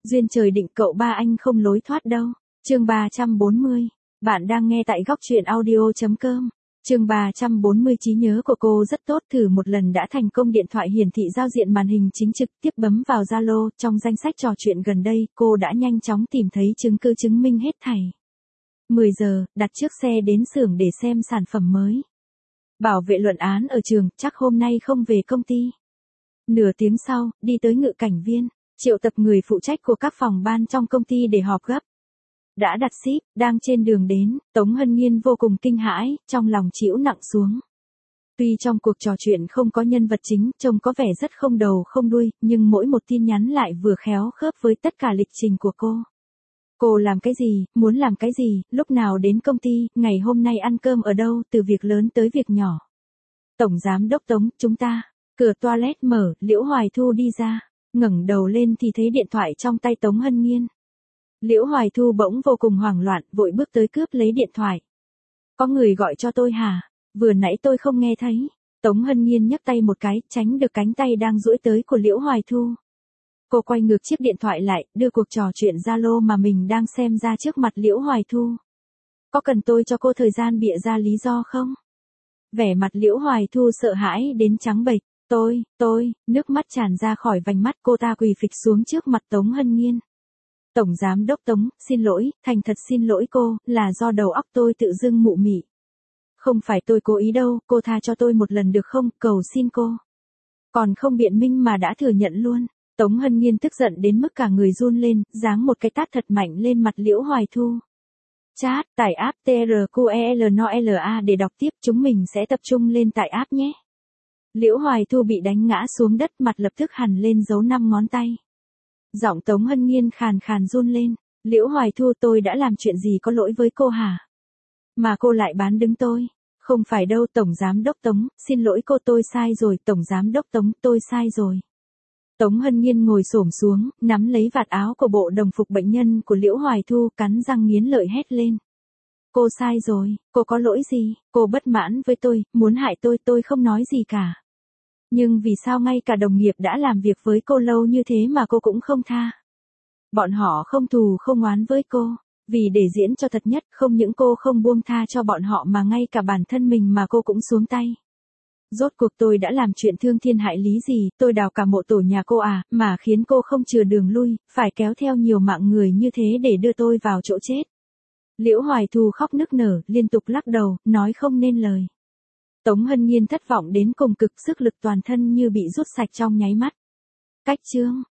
Duyên trời định cậu ba anh không lối thoát đâu. Chương 340. Bạn đang nghe tại góc truyện audio.com. Chương 340 trí nhớ của cô rất tốt, thử một lần đã thành công. Điện thoại hiển thị giao diện màn hình chính trực, tiếp bấm vào Zalo, trong danh sách trò chuyện gần đây, cô đã nhanh chóng tìm thấy chứng cứ chứng minh hết thảy. 10 giờ, đặt chiếc xe đến xưởng để xem sản phẩm mới. Bảo vệ luận án ở trường, chắc hôm nay không về công ty. Nửa tiếng sau, đi tới ngự cảnh viên, triệu tập người phụ trách của các phòng ban trong công ty để họp gấp. Đã đặt ship, đang trên đường đến, Tống Hân Nhiên vô cùng kinh hãi, trong lòng trĩu nặng xuống. Tuy trong cuộc trò chuyện không có nhân vật chính, trông có vẻ rất không đầu không đuôi, nhưng mỗi một tin nhắn lại vừa khéo khớp với tất cả lịch trình của cô. Cô làm cái gì, muốn làm cái gì, lúc nào đến công ty, ngày hôm nay ăn cơm ở đâu, từ việc lớn tới việc nhỏ. Tổng giám đốc Tống, chúng ta. Cửa toilet mở, Liễu Hoài Thu đi ra, ngẩng đầu lên thì thấy điện thoại trong tay Tống Hân Nhiên. Liễu Hoài Thu bỗng vô cùng hoảng loạn, vội bước tới cướp lấy điện thoại. Có người gọi cho tôi hả? Vừa nãy tôi không nghe thấy. Tống Hân Nhiên nhấc tay một cái, tránh được cánh tay đang duỗi tới của Liễu Hoài Thu. Cô quay ngược chiếc điện thoại lại, đưa cuộc trò chuyện Zalo mà mình đang xem ra trước mặt Liễu Hoài Thu. Có cần tôi cho cô thời gian bịa ra lý do không? Vẻ mặt Liễu Hoài Thu sợ hãi đến trắng bệch. Nước mắt tràn ra khỏi vành mắt, cô ta quỳ phịch xuống trước mặt Tống Hân Nhiên. Tổng giám đốc Tống, xin lỗi, thành thật xin lỗi cô, là do đầu óc tôi tự dưng mụ mị. Không phải tôi cố ý đâu, cô tha cho tôi một lần được không, cầu xin cô. Còn không biện minh mà đã thừa nhận luôn. Tống Hân Nhiên tức giận đến mức cả người run lên, giáng một cái tát thật mạnh lên mặt Liễu Hoài Thu. Chat, tải app TRQELNOLA để đọc tiếp, chúng mình sẽ tập trung lên tại app nhé. Liễu Hoài Thu bị đánh ngã xuống đất, mặt lập tức hằn lên dấu 5 ngón tay. Giọng Tống Hân Nhiên khàn khàn run lên. Liễu Hoài Thu, tôi đã làm chuyện gì có lỗi với cô hả? Mà cô lại bán đứng tôi. Không phải đâu Tổng Giám đốc Tống, xin lỗi cô, tôi sai rồi, Tổng Giám đốc Tống, tôi sai rồi. Tống Hân Nhiên ngồi xổm xuống, nắm lấy vạt áo của bộ đồng phục bệnh nhân của Liễu Hoài Thu, cắn răng nghiến lợi hét lên. Cô sai rồi, cô có lỗi gì, cô bất mãn với tôi, muốn hại tôi không nói gì cả. Nhưng vì sao ngay cả đồng nghiệp đã làm việc với cô lâu như thế mà cô cũng không tha? Bọn họ không thù không oán với cô, vì để diễn cho thật nhất, không những cô không buông tha cho bọn họ mà ngay cả bản thân mình mà cô cũng xuống tay. Rốt cuộc tôi đã làm chuyện thương thiên hại lý gì, tôi đào cả mộ tổ nhà cô à, mà khiến cô không chừa đường lui, phải kéo theo nhiều mạng người như thế để đưa tôi vào chỗ chết. Liễu Hoài Thu khóc nức nở, liên tục lắc đầu, nói không nên lời. Tống Hân Nhiên thất vọng đến cùng cực, sức lực toàn thân như bị rút sạch trong nháy mắt. Cách chương.